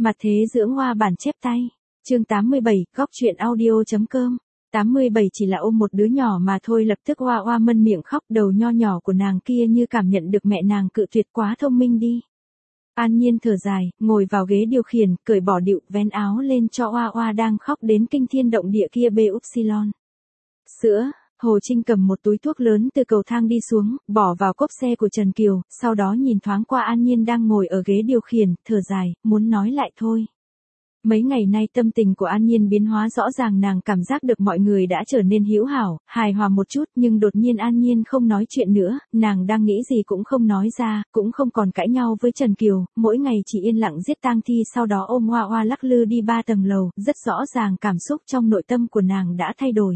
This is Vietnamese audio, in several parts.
Mặt thế dưỡng hoa bản chép tay. Chương 87, góc truyện audio.com. 87 chỉ là ôm một đứa nhỏ mà thôi, lập tức Hoa Hoa mân miệng khóc, đầu nho nhỏ của nàng kia như cảm nhận được mẹ nàng cự tuyệt, quá thông minh đi. An Nhiên thở dài, ngồi vào ghế điều khiển, cởi bỏ điệu, vén áo lên cho Hoa Hoa đang khóc đến kinh thiên động địa kia bê upsilon. Sữa. Hồ Trinh cầm một túi thuốc lớn từ cầu thang đi xuống, bỏ vào cốp xe của Trần Kiều, sau đó nhìn thoáng qua An Nhiên đang ngồi ở ghế điều khiển, thở dài, muốn nói lại thôi. Mấy ngày nay tâm tình của An Nhiên biến hóa rõ ràng, nàng cảm giác được mọi người đã trở nên hữu hảo, hài hòa một chút, nhưng đột nhiên An Nhiên không nói chuyện nữa, nàng đang nghĩ gì cũng không nói ra, cũng không còn cãi nhau với Trần Kiều, mỗi ngày chỉ yên lặng giết tang thi, sau đó ôm Hoa Hoa lắc lư đi 3 tầng lầu, rất rõ ràng cảm xúc trong nội tâm của nàng đã thay đổi.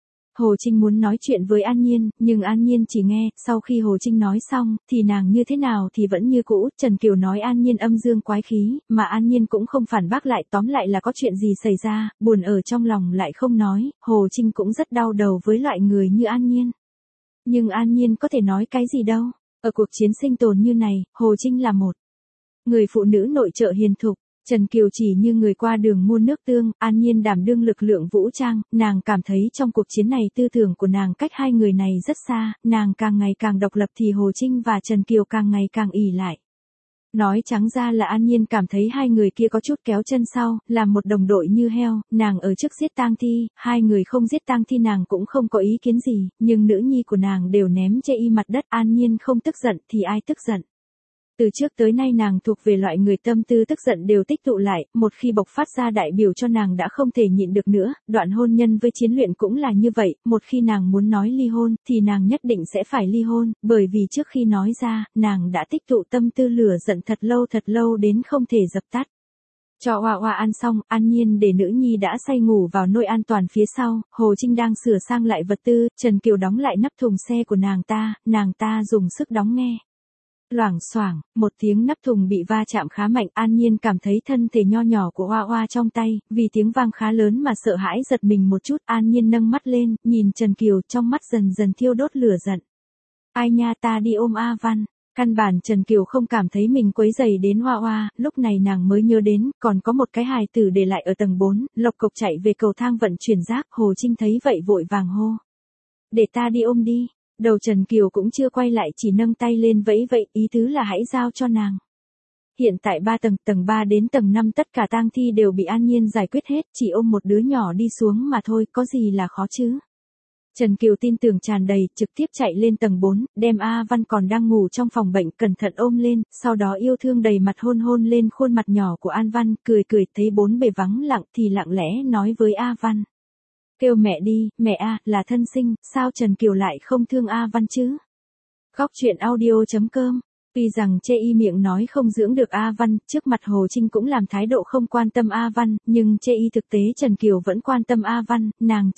Hồ Trinh muốn nói chuyện với An Nhiên, nhưng An Nhiên chỉ nghe, sau khi Hồ Trinh nói xong, thì nàng như thế nào thì vẫn như cũ, Trần Kiều nói An Nhiên âm dương quái khí, mà An Nhiên cũng không phản bác lại, tóm lại là có chuyện gì xảy ra, buồn ở trong lòng lại không nói, Hồ Trinh cũng rất đau đầu với loại người như An Nhiên. Nhưng An Nhiên có thể nói cái gì đâu, ở cuộc chiến sinh tồn như này, Hồ Trinh là một người phụ nữ nội trợ hiền thục. Trần Kiều chỉ như người qua đường mua nước tương, An Nhiên đảm đương lực lượng vũ trang, nàng cảm thấy trong cuộc chiến này tư tưởng của nàng cách hai người này rất xa, nàng càng ngày càng độc lập thì Hồ Trinh và Trần Kiều càng ngày càng ỷ lại. Nói trắng ra là An Nhiên cảm thấy hai người kia có chút kéo chân sau, làm một đồng đội như heo, nàng ở trước giết tang thi, hai người không giết tang thi nàng cũng không có ý kiến gì, nhưng nữ nhi của nàng đều ném chê y mặt đất, An Nhiên không tức giận thì ai tức giận. Từ trước tới nay nàng thuộc về loại người tâm tư tức giận đều tích tụ lại, một khi bộc phát ra đại biểu cho nàng đã không thể nhịn được nữa, đoạn hôn nhân với Chiến Luyện cũng là như vậy, một khi nàng muốn nói ly hôn, thì nàng nhất định sẽ phải ly hôn, bởi vì trước khi nói ra, nàng đã tích tụ tâm tư lửa giận thật lâu đến không thể dập tắt. Cho Hoa Hoa ăn xong, An Nhiên để nữ nhi đã say ngủ vào nôi an toàn phía sau, Hồ Trinh đang sửa sang lại vật tư, Trần Kiều đóng lại nắp thùng xe của nàng ta dùng sức đóng nghe. Loảng xoảng, một tiếng nắp thùng bị va chạm khá mạnh, An Nhiên cảm thấy thân thể nho nhỏ của Hoa Hoa trong tay, vì tiếng vang khá lớn mà sợ hãi giật mình một chút, An Nhiên nâng mắt lên, nhìn Trần Kiều, trong mắt dần dần thiêu đốt lửa giận. Ai nha, ta đi ôm A Văn. Căn bản Trần Kiều không cảm thấy mình quấy rầy đến Hoa Hoa, lúc này nàng mới nhớ đến, còn có một cái hài tử để lại ở tầng 4, lộc cộc chạy về cầu thang vận chuyển rác, Hồ Trinh thấy vậy vội vàng hô. Để ta đi ôm đi. Đầu Trần Kiều cũng chưa quay lại, chỉ nâng tay lên vẫy vậy, ý tứ là hãy giao cho nàng. Hiện tại 3 tầng, tầng 3 đến tầng 5 tất cả tang thi đều bị An Nhiên giải quyết hết, chỉ ôm một đứa nhỏ đi xuống mà thôi, có gì là khó chứ. Trần Kiều tin tưởng tràn đầy, trực tiếp chạy lên tầng 4, đem A Văn còn đang ngủ trong phòng bệnh cẩn thận ôm lên, sau đó yêu thương đầy mặt hôn lên khuôn mặt nhỏ của An Văn, cười thấy bốn bề vắng lặng thì lặng lẽ nói với A Văn. Kêu mẹ đi, mẹ A, là thân sinh, sao Trần Kiều lại không thương A Văn chứ? Góc truyện audio.com. Tuy rằng chê y miệng nói không dưỡng được A Văn, trước mặt Hồ Trinh cũng làm thái độ không quan tâm A Văn, nhưng chê y thực tế Trần Kiều vẫn quan tâm A Văn, nàng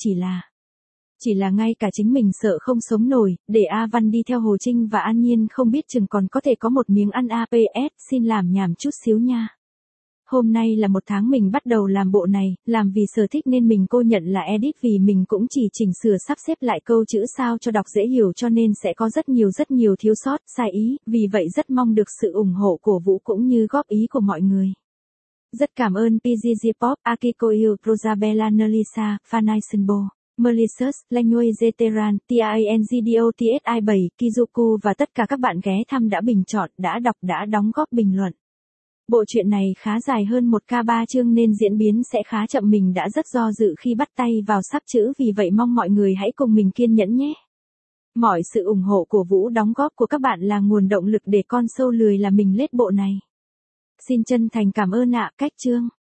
chỉ là ngay cả chính mình sợ không sống nổi, để A Văn đi theo Hồ Trinh và An Nhiên không biết chừng còn có thể có một miếng ăn APS, xin làm nhảm chút xíu nha. Hôm nay là 1 tháng mình bắt đầu làm bộ này, làm vì sở thích nên mình cô nhận là edit, vì mình cũng chỉ chỉnh sửa sắp xếp lại câu chữ sao cho đọc dễ hiểu, cho nên sẽ có rất nhiều thiếu sót, sai ý, vì vậy rất mong được sự ủng hộ cổ vũ cũng như góp ý của mọi người. Rất cảm ơn PGG Pop, Akiko Yêu, Rosabella Nelisa, Fanaisenbo, Melissus, Lanhui Zeteran, TINGDO TSI 7, Kizuku và tất cả các bạn ghé thăm đã bình chọn, đã đọc, đã đóng góp bình luận. Bộ truyện này khá dài hơn 1K3 chương nên diễn biến sẽ khá chậm, mình đã rất do dự khi bắt tay vào sắp chữ, vì vậy mong mọi người hãy cùng mình kiên nhẫn nhé. Mọi sự ủng hộ cổ vũ đóng góp của các bạn là nguồn động lực để con sâu lười là mình lết bộ này. Xin chân thành cảm ơn ạ. Cách chương.